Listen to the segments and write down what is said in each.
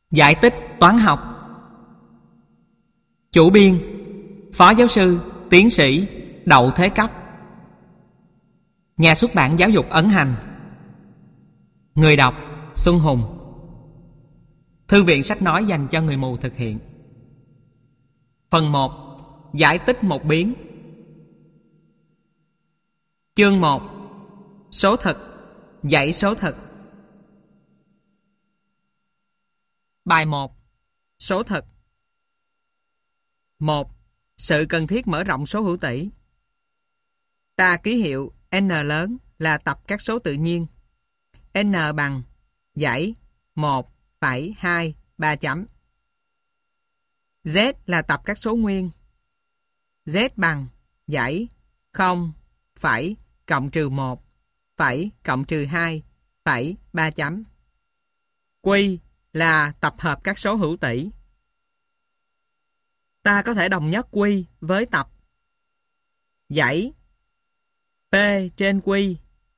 Giải tích toán học. Chủ biên: Phó giáo sư, tiến sĩ Đậu Thế Cấp. Nhà xuất bản Giáo dục ấn hành. Người đọc: Xuân Hùng. Thư viện sách nói dành cho người mù thực hiện. Phần 1. Giải tích một biến. Chương 1. Số thực. Dãy số thực. Bài 1. Số thực. 1. Sự cần thiết mở rộng số hữu tỷ. Ta ký hiệu n lớn là tập các số tự nhiên. N bằng dãy 1,2 3 chấm. Z là tập các số nguyên. Z bằng dãy 0, phẩy, cộng trừ 1, phẩy, cộng trừ 2, phẩy, 3 chấm. Q là tập hợp các số hữu tỷ. Ta có thể đồng nhất Q với tập dãy P trên Q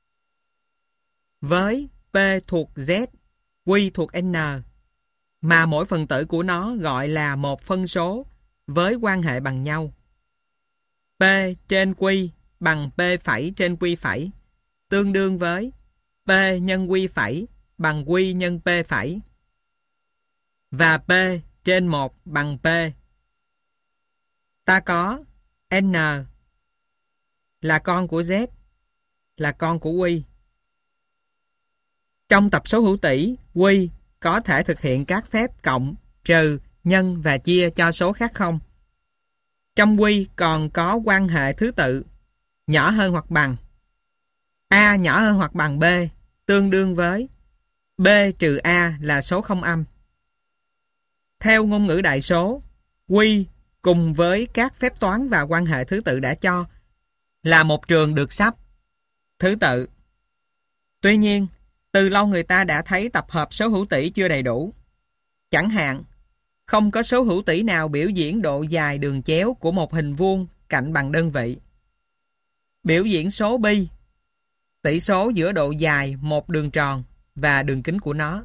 với P thuộc Z, Q thuộc N, mà mỗi phần tử của nó gọi là một phân số với quan hệ bằng nhau. P trên Q bằng P phẩy trên Q phẩy, tương đương với P nhân Q phẩy bằng Q nhân P phẩy. Và P trên 1 bằng P. Ta có N là con của Z, là con của Q. Trong tập số hữu tỷ, Q có thể thực hiện các phép cộng, trừ, nhân và chia cho số khác không. Trong Q còn có quan hệ thứ tự nhỏ hơn hoặc bằng. A nhỏ hơn hoặc bằng B tương đương với B trừ A là số không âm. Theo ngôn ngữ đại số, Q cùng với các phép toán và quan hệ thứ tự đã cho là một trường được sắp thứ tự. Tuy nhiên, từ lâu người ta đã thấy tập hợp số hữu tỷ chưa đầy đủ. Chẳng hạn, không có số hữu tỷ nào biểu diễn độ dài đường chéo của một hình vuông cạnh bằng đơn vị. Biểu diễn số pi, tỷ số giữa độ dài một đường tròn và đường kính của nó.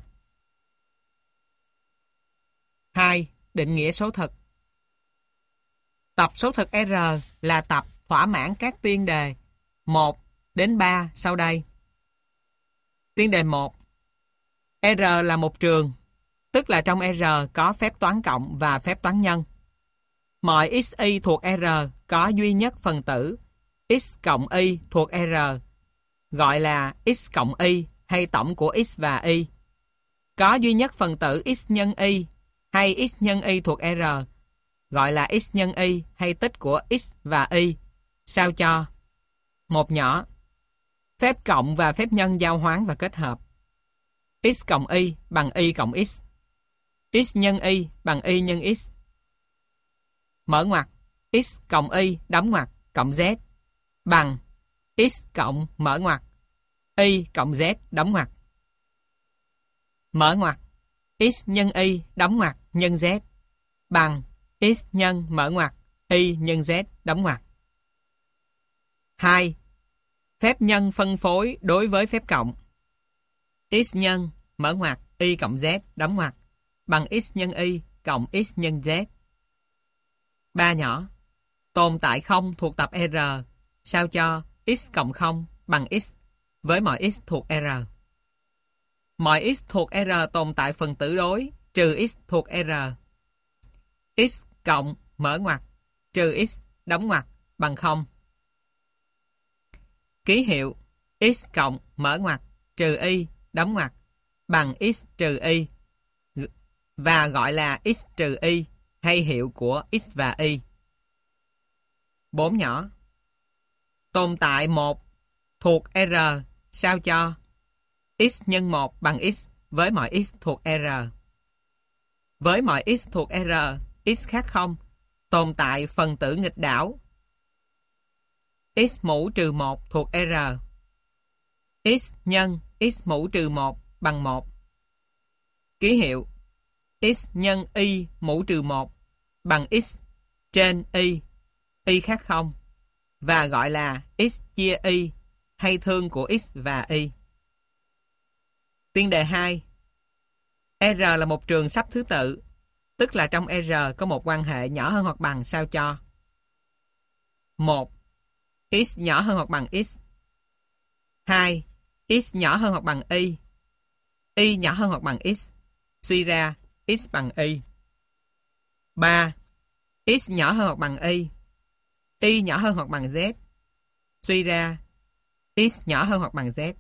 2. Định nghĩa số thực. Tập số thực R là tập thỏa mãn các tiên đề 1 đến 3 sau đây. Tiên đề 1. R là một trường, tức là trong R có phép toán cộng và phép toán nhân. Mọi xy thuộc R có duy nhất phần tử x cộng y thuộc R, gọi là x cộng y hay tổng của x và y. Có duy nhất phần tử x nhân y hay x nhân y thuộc R, gọi là x nhân y hay tích của x và y, sao cho một nhỏ. Phép cộng và phép nhân giao hoán và kết hợp. X cộng y bằng y cộng x. X nhân y bằng y nhân x. Mở ngoặc x cộng y đóng ngoặc cộng z bằng x cộng mở ngoặc y cộng z đóng ngoặc. Mở ngoặc x nhân y đóng ngoặc nhân z bằng x nhân mở ngoặc y nhân z đóng ngoặc. 2. Phép nhân phân phối đối với phép cộng. X nhân mở ngoặc y cộng z đóng ngoặc bằng x nhân y cộng x nhân z. 3 nhỏ. Tồn tại không thuộc tập R, sao cho x cộng 0 bằng x với mọi x thuộc R. Mọi x thuộc R tồn tại phần tử đối trừ x thuộc R. X cộng mở ngoặc trừ x đóng ngoặc bằng 0. Ký hiệu x cộng mở ngoặc trừ y đóng ngoặc bằng x trừ y và gọi là x trừ y hay hiệu của x và y. 4 nhỏ. Tồn tại 1 thuộc R, sao cho x nhân 1 bằng x với mọi x thuộc R. Với mọi x thuộc R, x khác 0, tồn tại phần tử nghịch đảo x mũ trừ 1 thuộc R. X nhân x mũ trừ 1 bằng 1. Ký hiệu x nhân y mũ trừ 1 bằng x trên y khác 0, và gọi là x chia y hay thương của x và y. Tiên đề 2. R là một trường sắp thứ tự, tức là trong R có một quan hệ nhỏ hơn hoặc bằng sao cho 1. X nhỏ hơn hoặc bằng X. 2. X nhỏ hơn hoặc bằng Y nhỏ hơn hoặc bằng X. Suy ra X bằng Y. 3. X nhỏ hơn hoặc bằng Y nhỏ hơn hoặc bằng Z. Suy ra X nhỏ hơn hoặc bằng Z.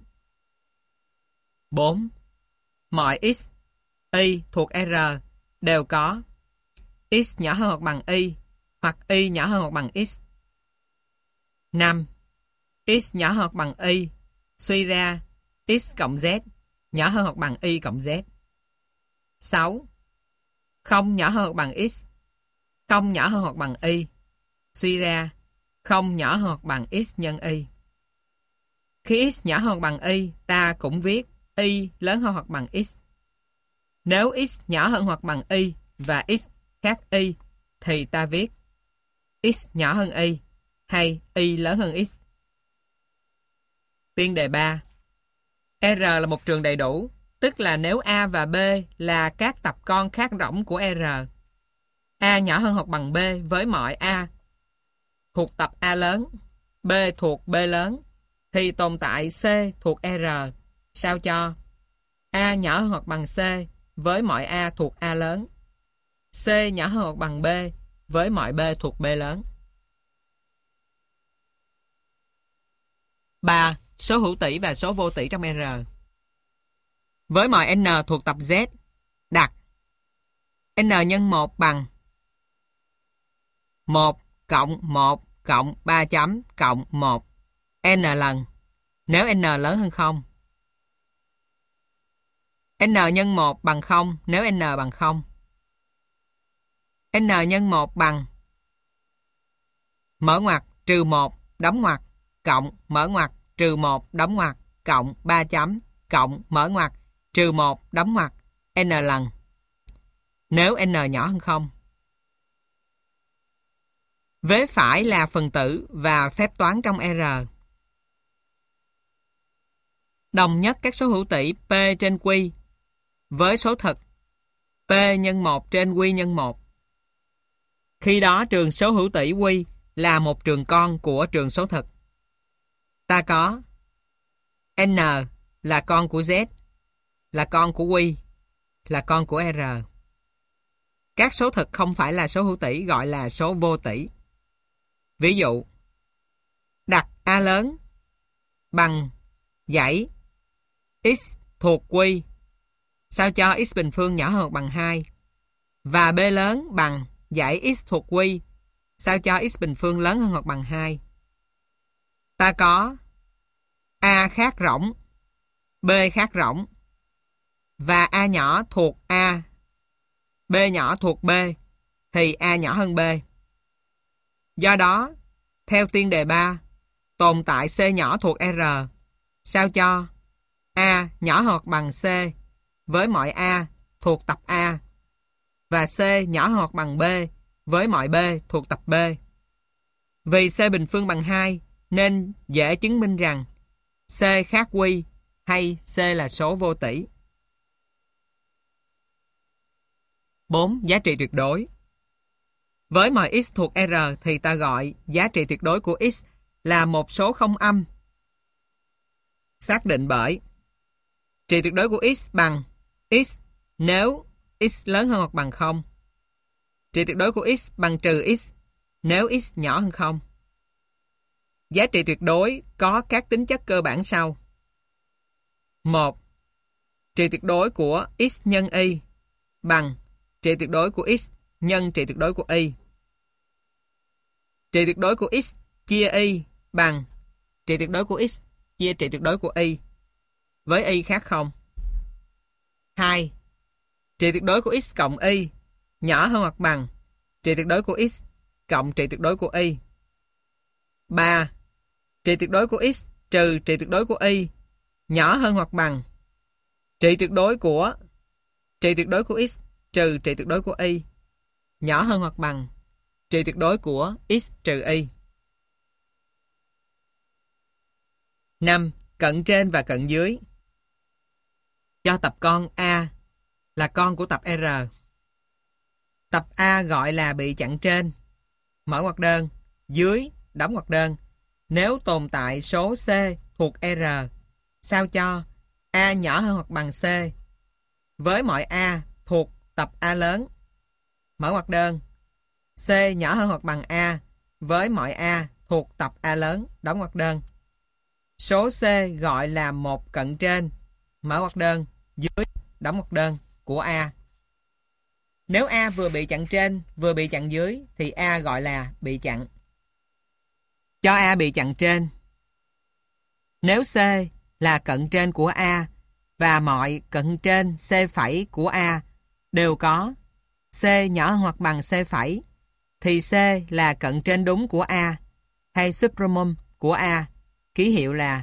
4. Mọi X, Y thuộc R đều có X nhỏ hơn hoặc bằng Y hoặc Y nhỏ hơn hoặc bằng X. 5. X nhỏ hơn hoặc bằng Y. Suy ra X cộng Z nhỏ hơn hoặc bằng Y cộng Z. 6. Không nhỏ hơn hoặc bằng X. Không nhỏ hơn hoặc bằng Y. Suy ra không nhỏ hơn hoặc bằng X nhân Y. Khi X nhỏ hơn hoặc bằng Y, ta cũng viết Y lớn hơn hoặc bằng X. Nếu X nhỏ hơn hoặc bằng Y và X khác Y, thì ta viết X nhỏ hơn Y hay Y lớn hơn X. Tiên đề 3. R là một trường đầy đủ, tức là nếu A và B là các tập con khác rỗng của R, A nhỏ hơn hoặc bằng B với mọi A thuộc tập A lớn, B thuộc B lớn, thì tồn tại C thuộc R, sao cho A nhỏ hơn hoặc bằng C với mọi A thuộc A lớn, C nhỏ hơn hoặc bằng B với mọi B thuộc B lớn. 3. Số hữu tỷ và số vô tỷ trong R. Với mọi N thuộc tập Z, đặt N nhân 1 bằng 1 cộng 1 cộng 3 chấm cộng 1 N lần, nếu N lớn hơn 0. N nhân 1 bằng 0 nếu N bằng 0. N nhân 1 bằng mở ngoặc trừ 1 đóng ngoặc cộng mở ngoặc trừ 1 đóng ngoặc cộng 3 chấm cộng mở ngoặc trừ 1 đóng ngoặc N lần, nếu N nhỏ hơn 0. Vế phải là phần tử và phép toán trong R. Đồng nhất các số hữu tỷ P trên Q với số thực P nhân 1 trên Q nhân 1. Khi đó trường số hữu tỷ Q là một trường con của trường số thực. Ta có N là con của Z, là con của Q, là con của R. Các số thực không phải là số hữu tỷ gọi là số vô tỷ. Ví dụ, đặt A lớn bằng dãy X thuộc Q sao cho X bình phương nhỏ hơn hoặc bằng 2 và B lớn bằng dãy X thuộc Q sao cho X bình phương lớn hơn hoặc bằng 2. Ta có A khác rỗng, B khác rỗng và A nhỏ thuộc A, B nhỏ thuộc B thì A nhỏ hơn B. Do đó, theo tiên đề 3, tồn tại C nhỏ thuộc R sao cho A nhỏ hoặc bằng C với mọi A thuộc tập A và C nhỏ hoặc bằng B với mọi B thuộc tập B. Vì C bình phương bằng 2 nên dễ chứng minh rằng C khác Q hay C là số vô tỷ. 4. Giá trị tuyệt đối. Với mọi x thuộc R thì ta gọi giá trị tuyệt đối của x là một số không âm. Xác định bởi trị tuyệt đối của x bằng x nếu x lớn hơn hoặc bằng 0. Trị tuyệt đối của x bằng trừ x nếu x nhỏ hơn 0. Giá trị tuyệt đối có các tính chất cơ bản sau. 1. Trị tuyệt đối của x nhân y bằng trị tuyệt đối của x nhân trị tuyệt đối của y. Trị tuyệt đối của x chia y bằng trị tuyệt đối của x chia trị tuyệt đối của y với y khác 0. 2. Trị tuyệt đối của x cộng y nhỏ hơn hoặc bằng trị tuyệt đối của x cộng trị tuyệt đối của y. 3. Trị tuyệt đối của x trừ trị tuyệt đối của y nhỏ hơn hoặc bằng trị tuyệt đối của x trừ trị tuyệt đối của y nhỏ hơn hoặc bằng trị tuyệt đối của x trừ y. 5. Cận trên và cận dưới. Cho tập con A là con của tập R. Tập A gọi là bị chặn trên, mở ngoặc đơn, dưới, đóng ngoặc đơn. Nếu tồn tại số C thuộc R, sao cho A nhỏ hơn hoặc bằng C với mọi A thuộc tập A lớn, mở ngoặc đơn, C nhỏ hơn hoặc bằng A với mọi A thuộc tập A lớn, đóng ngoặc đơn. Số C gọi là một cận trên, mở ngoặc đơn, dưới, đóng ngoặc đơn của A. Nếu A vừa bị chặn trên vừa bị chặn dưới thì A gọi là bị chặn. Cho A bị chặn trên. Nếu C là cận trên của A và mọi cận trên C' của A đều có C nhỏ hơn hoặc bằng C' thì C là cận trên đúng của A hay supremum của A, ký hiệu là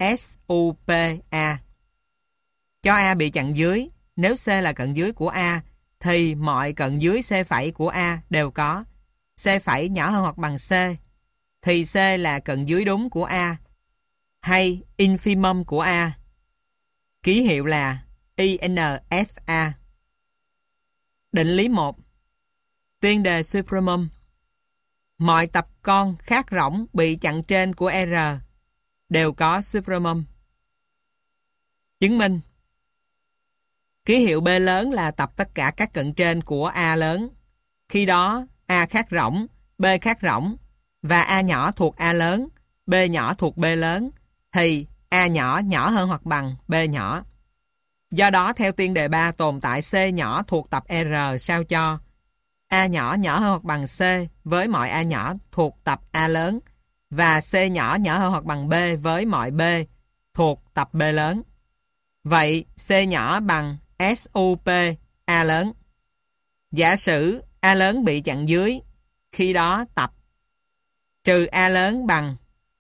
SUPA. Cho A bị chặn dưới. Nếu C là cận dưới của A thì mọi cận dưới C' của A đều có C' nhỏ hơn hoặc bằng C thì C là cận dưới đúng của A hay infimum của A, ký hiệu là INFA. Định lý 1. Tiên đề supremum. Mọi tập con khác rỗng bị chặn trên của R đều có supremum. Chứng minh. Ký hiệu B lớn là tập tất cả các cận trên của A lớn. Khi đó A khác rỗng, B khác rỗng và A nhỏ thuộc A lớn, B nhỏ thuộc B lớn thì A nhỏ nhỏ hơn hoặc bằng B nhỏ. Do đó theo tiên đề 3 tồn tại C nhỏ thuộc tập R sao cho A nhỏ nhỏ hơn hoặc bằng C với mọi A nhỏ thuộc tập A lớn và C nhỏ nhỏ hơn hoặc bằng B với mọi B thuộc tập B lớn. Vậy C nhỏ bằng SUP A lớn. Giả sử A lớn bị chặn dưới, khi đó tập trừ A lớn bằng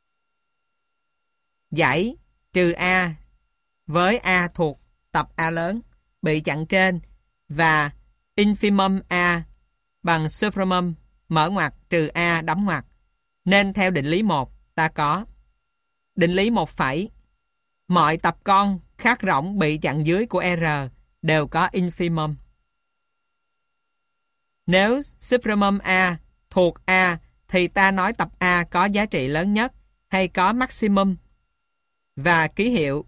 dãy trừ A với A thuộc tập A lớn bị chặn trên và infimum A bằng supremum mở ngoặc trừ A đóng ngoặc. Nên theo định lý 1 ta có định lý 1 phẩy. Mọi tập con khác rỗng bị chặn dưới của R đều có infimum. Nếu supremum A thuộc A thì ta nói tập A có giá trị lớn nhất hay có maximum và ký hiệu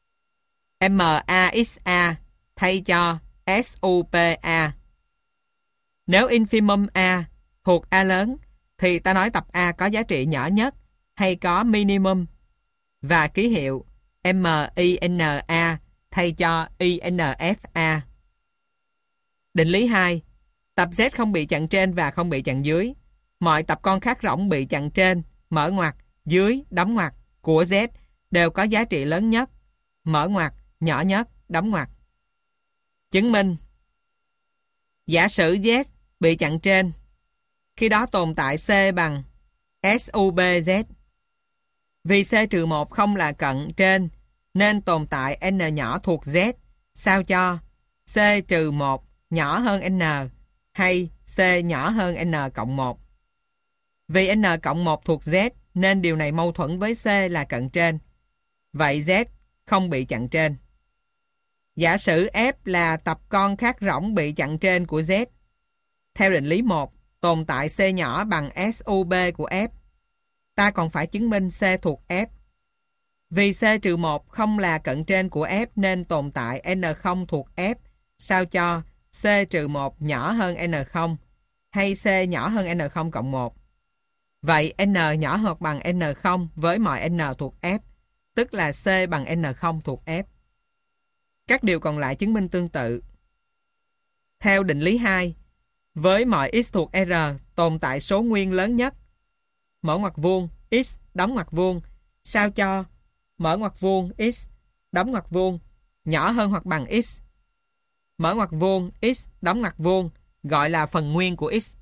MAXA thay cho SUPA. Nếu infimum A thuộc A lớn thì ta nói tập A có giá trị nhỏ nhất hay có minimum và ký hiệu MINA thay cho INFA. Định lý 2. Tập Z không bị chặn trên và không bị chặn dưới. Mọi tập con khác rỗng bị chặn trên, mở ngoặc, dưới, đóng ngoặc của Z đều có giá trị lớn nhất, mở ngoặc, nhỏ nhất, đóng ngoặc. Chứng minh. Giả sử Z bị chặn trên, khi đó tồn tại C bằng SUBZ. Vì C-1 không là cận trên nên tồn tại N nhỏ thuộc Z sao cho C-1 nhỏ hơn N hay C nhỏ hơn N cộng 1. Vì N cộng 1 thuộc Z nên điều này mâu thuẫn với C là cận trên. Vậy Z không bị chặn trên. Giả sử F là tập con khác rỗng bị chặn trên của Z. Theo định lý 1, tồn tại C nhỏ bằng SUB của F. Ta còn phải chứng minh C thuộc F. Vì C-1 không là cận trên của F nên tồn tại N0 thuộc F sao cho C-1 nhỏ hơn N0 hay C nhỏ hơn N0 cộng 1. Vậy N nhỏ hoặc bằng N0 với mọi N thuộc F, tức là C bằng N0 thuộc F. Các điều còn lại chứng minh tương tự. Theo định lý 2, với mọi x thuộc R tồn tại số nguyên lớn nhất. Mở ngoặc vuông x đóng ngoặc vuông sao cho mở ngoặc vuông x đóng ngoặc vuông nhỏ hơn hoặc bằng x. Mở ngoặc vuông x đóng ngoặc vuông gọi là phần nguyên của x.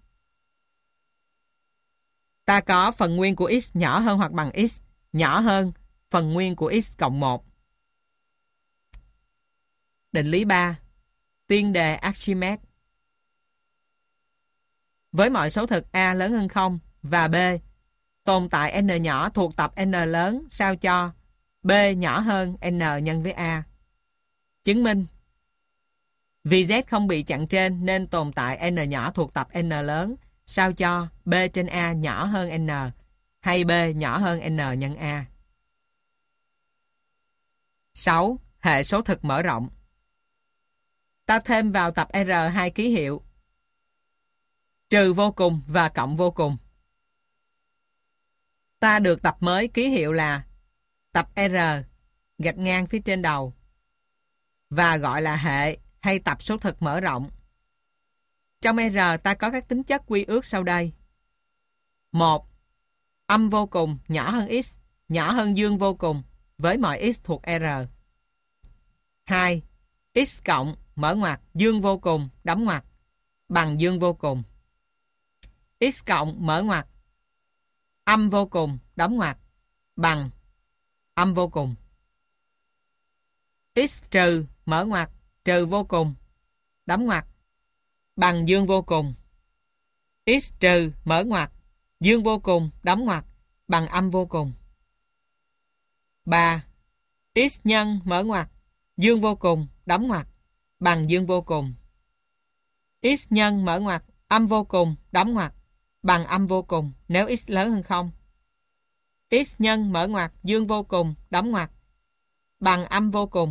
Ta có phần nguyên của x nhỏ hơn hoặc bằng x nhỏ hơn phần nguyên của x cộng 1. Định lý 3. Tiên đề Archimedes. Với mọi số thực A lớn hơn 0 và B tồn tại N nhỏ thuộc tập N lớn sao cho B nhỏ hơn N nhân với A. Chứng minh. Vì Z không bị chặn trên nên tồn tại N nhỏ thuộc tập N lớn, sao cho B trên A nhỏ hơn N, hay B nhỏ hơn N nhân A. 6. Hệ số thực mở rộng. Ta thêm vào tập R hai ký hiệu trừ vô cùng và cộng vô cùng. Ta được tập mới ký hiệu là tập R gạch ngang phía trên đầu và gọi là hệ hay tập số thực mở rộng. Trong R ta có các tính chất quy ước sau đây. 1. Âm vô cùng nhỏ hơn x, nhỏ hơn dương vô cùng với mọi x thuộc R. 2. X cộng mở ngoặc dương vô cùng đóng ngoặc bằng dương vô cùng. X cộng mở ngoặc âm vô cùng đóng ngoặc bằng âm vô cùng. X trừ mở ngoặc trừ vô cùng đóng ngoặc bằng dương vô cùng. X trừ mở ngoặc dương vô cùng đóng ngoặc bằng âm vô cùng. 3. X nhân mở ngoặc dương vô cùng đóng ngoặc bằng dương vô cùng. X nhân mở ngoặc âm vô cùng đóng ngoặc bằng âm vô cùng nếu x lớn hơn 0. X nhân mở ngoặc dương vô cùng đóng ngoặc bằng âm vô cùng.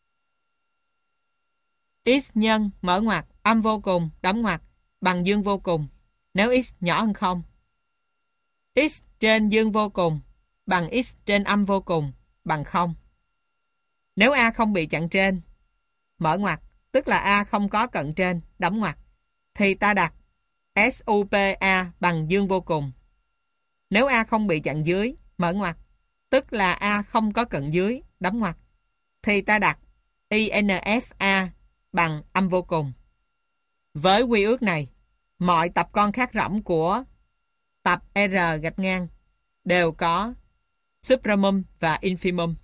X nhân mở ngoặc âm vô cùng đóng ngoặc bằng dương vô cùng nếu x nhỏ hơn 0. X trên dương vô cùng bằng x trên âm vô cùng bằng 0. Nếu A không bị chặn trên, mở ngoặc, tức là A không có cận trên, đóng ngoặc, thì ta đặt SUPA bằng dương vô cùng. Nếu A không bị chặn dưới, mở ngoặc, tức là A không có cận dưới, đóng ngoặc, thì ta đặt INFA bằng âm vô cùng. Với quy ước này, mọi tập con khác rỗng của tập R gạch ngang đều có supremum và infimum.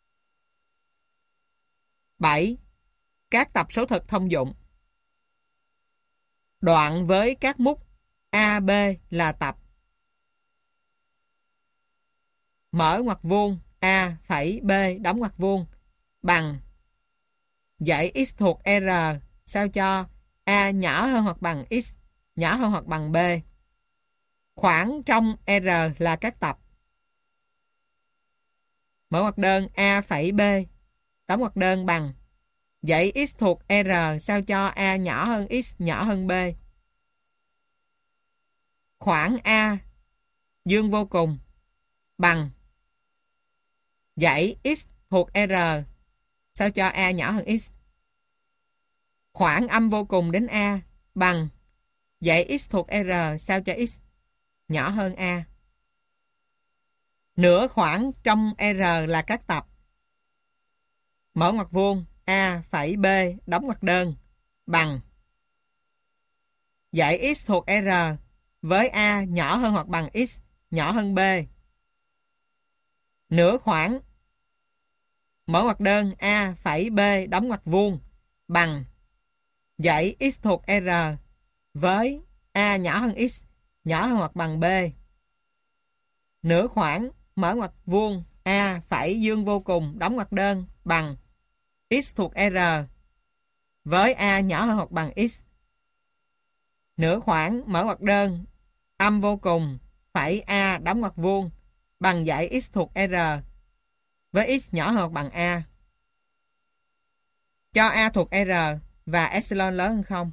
7. Các tập số thực thông dụng. Đoạn với các mút A, B là tập mở ngoặc vuông A phẩy B đóng ngoặc vuông bằng dãy x thuộc R sao cho A nhỏ hơn hoặc bằng x, nhỏ hơn hoặc bằng B. Khoảng trong R là các tập mở ngoặc đơn A phẩy B đóng ngoặc đơn bằng dãy x thuộc R sao cho A nhỏ hơn x, nhỏ hơn B. Khoảng A dương vô cùng bằng dãy x thuộc R sao cho A nhỏ hơn x. Khoảng âm vô cùng đến A bằng dãy x thuộc R sao cho x nhỏ hơn A. Nửa khoảng trong R là các tập mở ngoặc vuông A phẩy B đóng ngoặc đơn bằng dãy x thuộc R với A nhỏ hơn hoặc bằng x, nhỏ hơn B. Nửa khoảng mở ngoặc đơn A phẩy B đóng ngoặc vuông bằng dãy x thuộc R với A nhỏ hơn x, nhỏ hơn hoặc bằng B. Nửa khoảng mở ngoặc vuông A phẩy dương vô cùng đóng ngoặc đơn bằng x thuộc R với A nhỏ hơn hoặc bằng x. Nửa khoảng mở ngoặc đơn âm vô cùng phẩy A đóng ngoặc vuông bằng dãy x thuộc R với x nhỏ hơn hoặc bằng A. Cho A thuộc R và epsilon lớn hơn 0.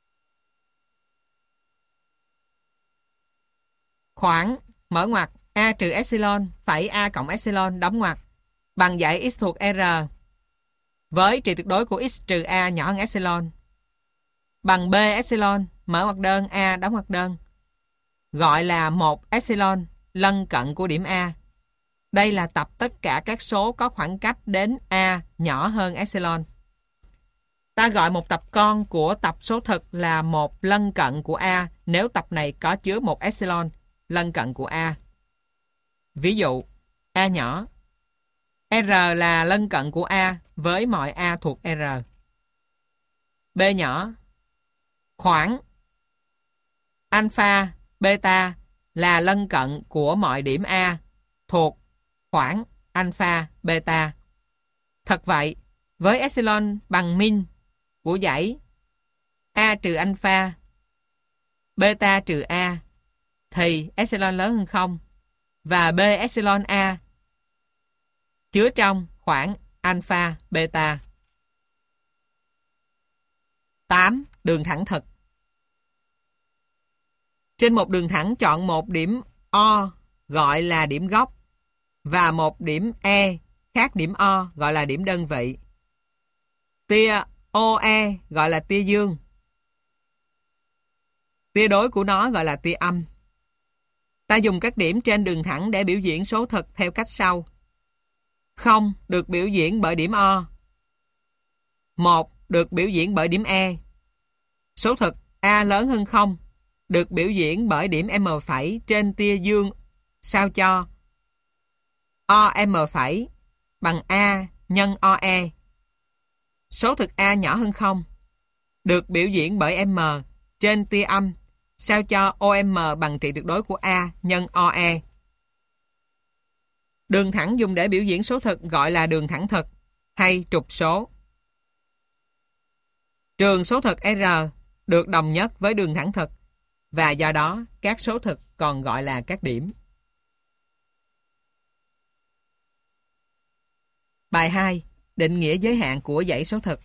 Khoảng mở ngoặc A trừ epsilon phẩy A cộng epsilon đóng ngoặc bằng dãy x thuộc R với trị tuyệt đối của x trừ A nhỏ hơn epsilon bằng B epsilon mở ngoặc đơn A đóng ngoặc đơn gọi là 1 epsilon lân cận của điểm A. Đây là tập tất cả các số có khoảng cách đến A nhỏ hơn epsilon. Ta gọi một tập con của tập số thực là một lân cận của A nếu tập này có chứa một epsilon lân cận của A. Ví dụ, A nhỏ. R là lân cận của A với mọi A thuộc R. B nhỏ. Khoảng alpha, beta là lân cận của mọi điểm A thuộc khoảng alpha, beta. Thật vậy, với epsilon bằng min của dãy A trừ alpha, beta trừ A thì epsilon lớn hơn 0 và B epsilon A chứa trong khoảng alpha beta. 8. Đường thẳng thực. Trên một đường thẳng chọn một điểm O gọi là điểm gốc và một điểm E khác điểm O gọi là điểm đơn vị. Tia OE gọi là tia dương. Tia đối của nó gọi là tia âm. Ta dùng các điểm trên đường thẳng để biểu diễn số thực theo cách sau. 0 được biểu diễn bởi điểm O. 1 được biểu diễn bởi điểm E. Số thực A lớn hơn 0 được biểu diễn bởi điểm M' trên tia dương sao cho OM' bằng A nhân OE. Số thực A nhỏ hơn 0 được biểu diễn bởi M trên tia âm sao cho OM bằng trị tuyệt đối của A nhân OE. Đường thẳng dùng để biểu diễn số thực gọi là đường thẳng thực hay trục số. Trường số thực R được đồng nhất với đường thẳng thực và do đó các số thực còn gọi là các điểm. Bài 2. Định nghĩa giới hạn của dãy số thực.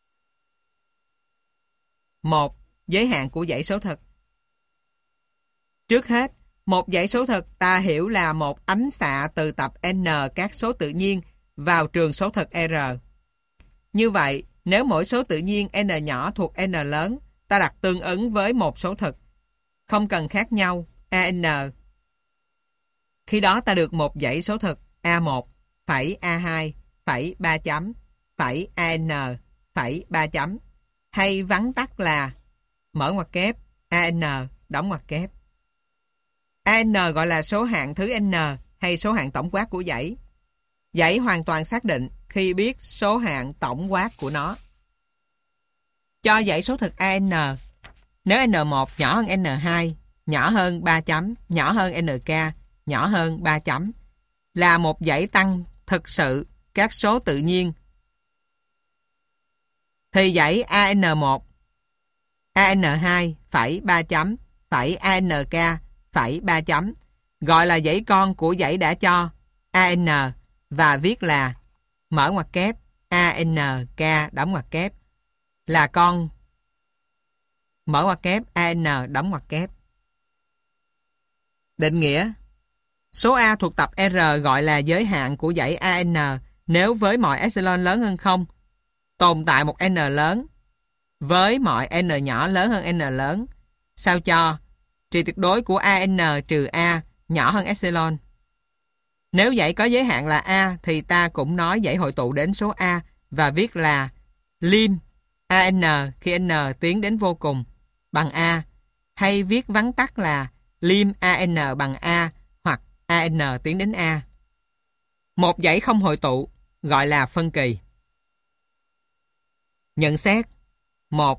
1. Giới hạn của dãy số thực. Trước hết, một dãy số thực ta hiểu là một ánh xạ từ tập n các số tự nhiên vào trường số thực R. Như vậy, nếu mỗi số tự nhiên n nhỏ thuộc n lớn, ta đặt tương ứng với một số thực, không cần khác nhau, an. Khi đó ta được một dãy số thực A1, phẩy A2, phẩy 3 chấm, phẩy AN, phẩy 3 chấm, hay vắn tắt là mở ngoặc kép, AN, đóng ngoặc kép. AN gọi là số hạng thứ n hay số hạng tổng quát của dãy. Dãy hoàn toàn xác định khi biết số hạng tổng quát của nó. Cho dãy số thực AN, nếu N1 nhỏ hơn N2, nhỏ hơn 3 chấm, nhỏ hơn NK, nhỏ hơn 3 chấm, là một dãy tăng thực sự các số tự nhiên, thì dãy AN1, AN2, phẩy 3 chấm, phẩy ANK, phẩy 3 chấm, gọi là dãy con của dãy đã cho AN và viết là mở ngoặc kép, ANK, đóng ngoặc kép, là con mở ngoặc kép, AN, đóng ngoặc kép. Định nghĩa: số A thuộc tập R gọi là giới hạn của dãy AN nếu với mọi epsilon lớn hơn 0 tồn tại một n lớn với mọi n nhỏ lớn hơn n lớn sao cho trị tuyệt đối của AN trừ A nhỏ hơn epsilon. Nếu dãy có giới hạn là A thì ta cũng nói dãy hội tụ đến số A và viết là lim AN khi n tiến đến vô cùng bằng A, hay viết vắn tắt là lim AN bằng A hoặc AN tiến đến A. Một dãy không hội tụ gọi là phân kỳ. Nhận xét: 1.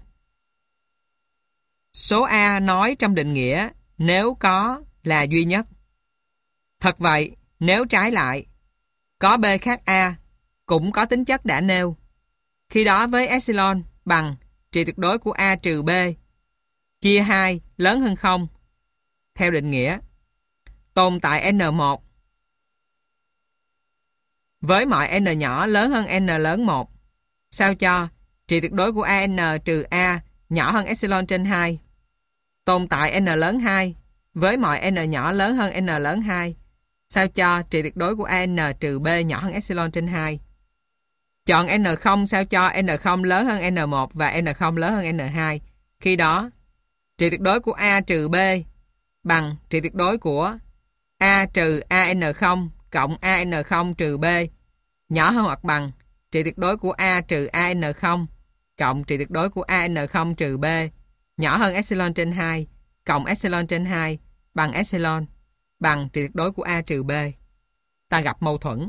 Số A nói trong định nghĩa nếu có là duy nhất. Thật vậy, nếu trái lại, có B khác A cũng có tính chất đã nêu. Khi đó với epsilon bằng trị tuyệt đối của A trừ B chia 2 lớn hơn 0. Theo định nghĩa, tồn tại N1 với mọi n nhỏ lớn hơn n lớn 1 sao cho trị tuyệt đối của AN trừ A nhỏ hơn epsilon trên 2. Tồn tại n lớn 2 với mọi n nhỏ lớn hơn n lớn 2 sao cho trị tuyệt đối của AN trừ B nhỏ hơn epsilon trên 2. Chọn N0 sao cho N0 lớn hơn N1 và N0 lớn hơn N2. Khi đó, trị tuyệt đối của A trừ B bằng trị tuyệt đối của A trừ AN0 cộng AN0 trừ B nhỏ hơn hoặc bằng trị tuyệt đối của A trừ AN0 cộng trị tuyệt đối của AN0 trừ B nhỏ hơn epsilon trên 2 cộng epsilon trên 2 bằng epsilon bằng trị tuyệt đối của A trừ B. Ta gặp mâu thuẫn.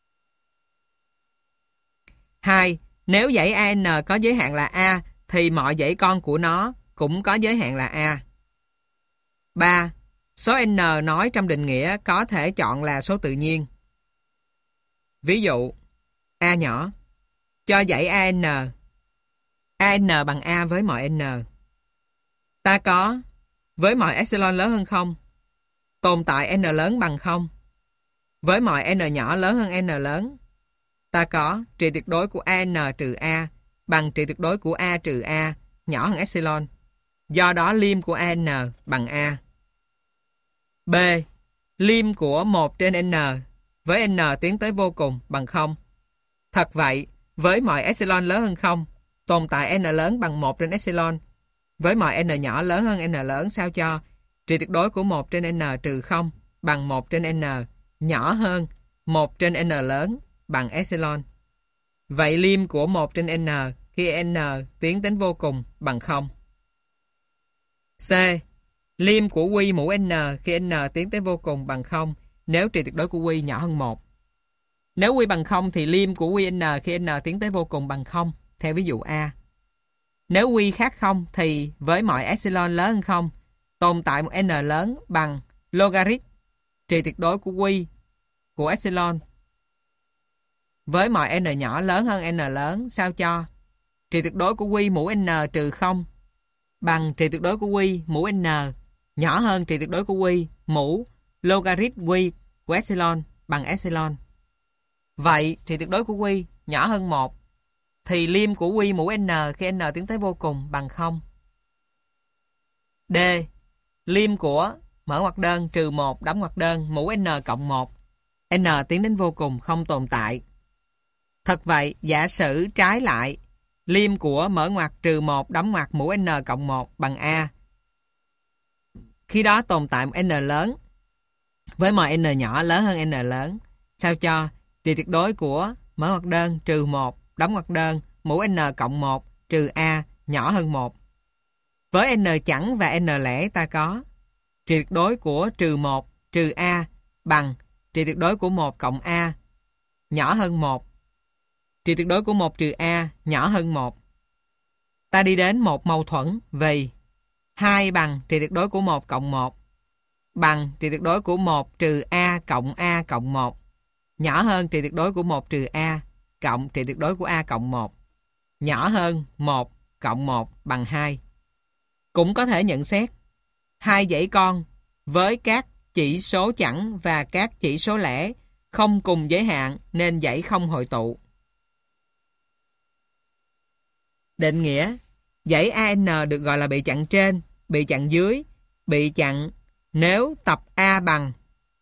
2. Nếu dãy AN có giới hạn là A thì mọi dãy con của nó cũng có giới hạn là A. 3. Số n nói trong định nghĩa có thể chọn là số tự nhiên. Ví dụ, A nhỏ cho dãy AN bằng A với mọi n. Ta có với mọi epsilon lớn hơn 0 tồn tại n lớn bằng 0. Với mọi n nhỏ lớn hơn n lớn, ta có trị tuyệt đối của an trừ a bằng trị tuyệt đối của a trừ a nhỏ hơn epsilon. Do đó lim của an bằng a. B. Lim của 1 trên n với n tiến tới vô cùng bằng 0. Thật vậy, với mọi epsilon lớn hơn 0, tồn tại n lớn bằng 1 trên epsilon. Với mọi n nhỏ lớn hơn n lớn sao cho trị tuyệt đối của 1 trên n trừ 0 bằng 1 trên n nhỏ hơn 1 trên n lớn bằng epsilon. Vậy lim của 1 trên n khi n tiến đến vô cùng bằng 0. C. Lim của Q mũ n khi n tiến tới vô cùng bằng 0 nếu trị tuyệt đối của Q nhỏ hơn 1. Nếu Q bằng 0 thì lim của Qn khi n tiến tới vô cùng bằng 0, theo ví dụ A. Nếu Q khác 0 thì với mọi epsilon lớn hơn 0, tồn tại một n lớn bằng logarit trị tuyệt đối của Q của epsilon. Với mọi n nhỏ lớn hơn n lớn sao cho trị tuyệt đối của Q mũ n trừ 0 bằng trị tuyệt đối của Q mũ n nhỏ hơn trị tuyệt đối của Q mũ logarit Q của epsilon bằng epsilon. Vậy trị tuyệt đối của Q nhỏ hơn 1 thì lim của Q mũ n khi n tiến tới vô cùng bằng 0. D. Lim của mở ngoặc đơn trừ 1 đóng ngoặc đơn mũ n cộng 1, n tiến đến vô cùng không tồn tại. Thật vậy, giả sử trái lại, lim của mở ngoặc trừ 1 đóng ngoặc mũ n cộng 1 bằng a. Khi đó tồn tại một n lớn với mọi n nhỏ lớn hơn n lớn, sao cho trị tuyệt đối của mở ngoặc đơn trừ 1 đóng ngoặc đơn mũ n cộng 1 trừ a nhỏ hơn 1. Với n chẵn và n lẻ ta có trị tuyệt đối của trừ 1 trừ a bằng trị tuyệt đối của 1 cộng a nhỏ hơn 1. Trị tuyệt đối của 1 trừ a nhỏ hơn 1. Ta đi đến một mâu thuẫn vì 2 bằng trị tuyệt đối của 1 cộng 1 bằng trị tuyệt đối của 1 trừ a cộng 1 nhỏ hơn trị tuyệt đối của 1 trừ a cộng trị tuyệt đối của a cộng 1 nhỏ hơn 1 cộng 1 bằng 2. Cũng có thể nhận xét hai dãy con với các chỉ số chẵn và các chỉ số lẻ không cùng giới hạn nên dãy không hội tụ. Định nghĩa dãy AN được gọi là bị chặn trên, bị chặn dưới, bị chặn nếu tập A bằng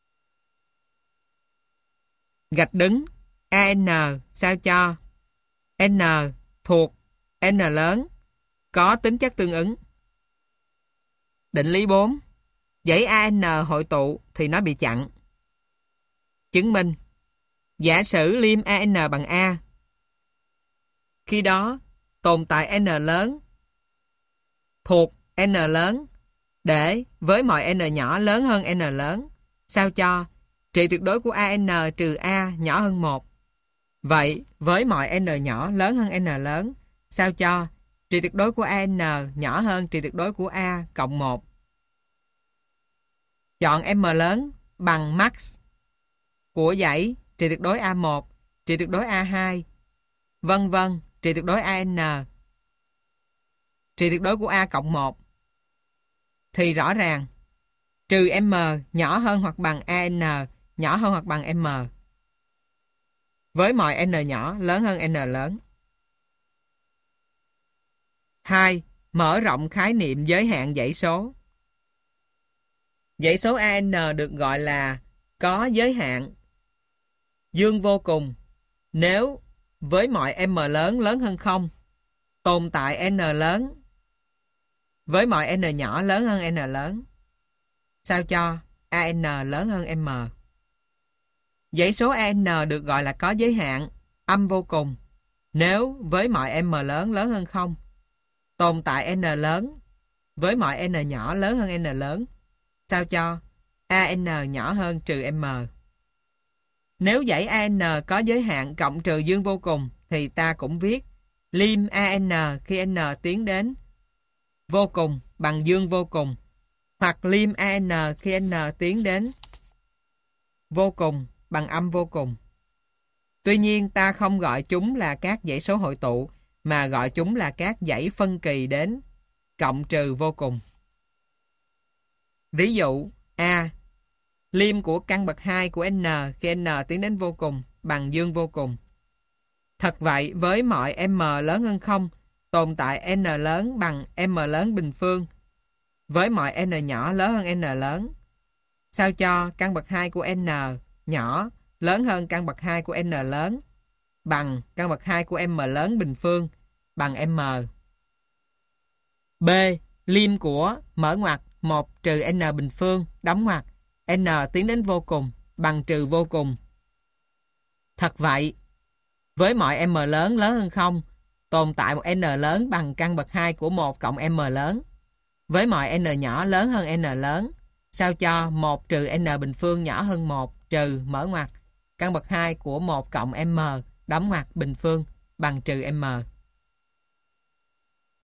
gạch đứng AN sao cho N thuộc N lớn có tính chất tương ứng. Định lý 4. Dãy AN hội tụ thì nó bị chặn. Chứng minh giả sử lim AN bằng A. Khi đó tồn tại N lớn thuộc N lớn để với mọi N nhỏ lớn hơn N lớn sao cho trị tuyệt đối của AN trừ A nhỏ hơn 1. Vậy với mọi N nhỏ lớn hơn N lớn sao cho trị tuyệt đối của AN nhỏ hơn trị tuyệt đối của A cộng 1. Chọn M lớn bằng max của dãy trị tuyệt đối A1, trị tuyệt đối A2, vân vân, trị tuyệt đối AN, trị tuyệt đối của A cộng 1. Thì rõ ràng trừ M nhỏ hơn hoặc bằng AN nhỏ hơn hoặc bằng M với mọi N nhỏ lớn hơn N lớn. 2. Mở rộng khái niệm giới hạn dãy số. Dãy số AN được gọi là có giới hạn dương vô cùng nếu với mọi M lớn lớn hơn 0 tồn tại N lớn với mọi N nhỏ lớn hơn N lớn sao cho AN lớn hơn M. Dãy số AN được gọi là có giới hạn âm vô cùng nếu với mọi M lớn lớn hơn 0 tồn tại N lớn với mọi N nhỏ lớn hơn N lớn sao cho AN nhỏ hơn trừ M. Nếu dãy AN có giới hạn cộng trừ dương vô cùng thì ta cũng viết lim AN khi N tiến đến vô cùng bằng dương vô cùng hoặc lim AN khi N tiến đến vô cùng bằng âm vô cùng. Tuy nhiên ta không gọi chúng là các dãy số hội tụ mà gọi chúng là các dãy phân kỳ đến cộng trừ vô cùng. Ví dụ A. Liêm của căn bậc 2 của n khi n tiến đến vô cùng bằng dương vô cùng. Thật vậy, với mọi m lớn hơn 0, tồn tại n lớn bằng m lớn bình phương. Với mọi n nhỏ lớn hơn n lớn, sao cho căn bậc 2 của n nhỏ lớn hơn căn bậc 2 của n lớn bằng căn bậc 2 của m lớn bình phương bằng m. B. Liêm của mở ngoặc 1 trừ n bình phương đóng ngoặc n tiến đến vô cùng bằng trừ vô cùng. Thật vậy, với mọi m lớn hơn 0, tồn tại một n lớn bằng căn bậc 2 của 1 cộng m lớn. Với mọi n nhỏ lớn hơn n lớn, sao cho 1 trừ n bình phương nhỏ hơn 1 trừ mở ngoặc căn bậc 2 của 1 cộng m đóng ngoặc bình phương bằng trừ m.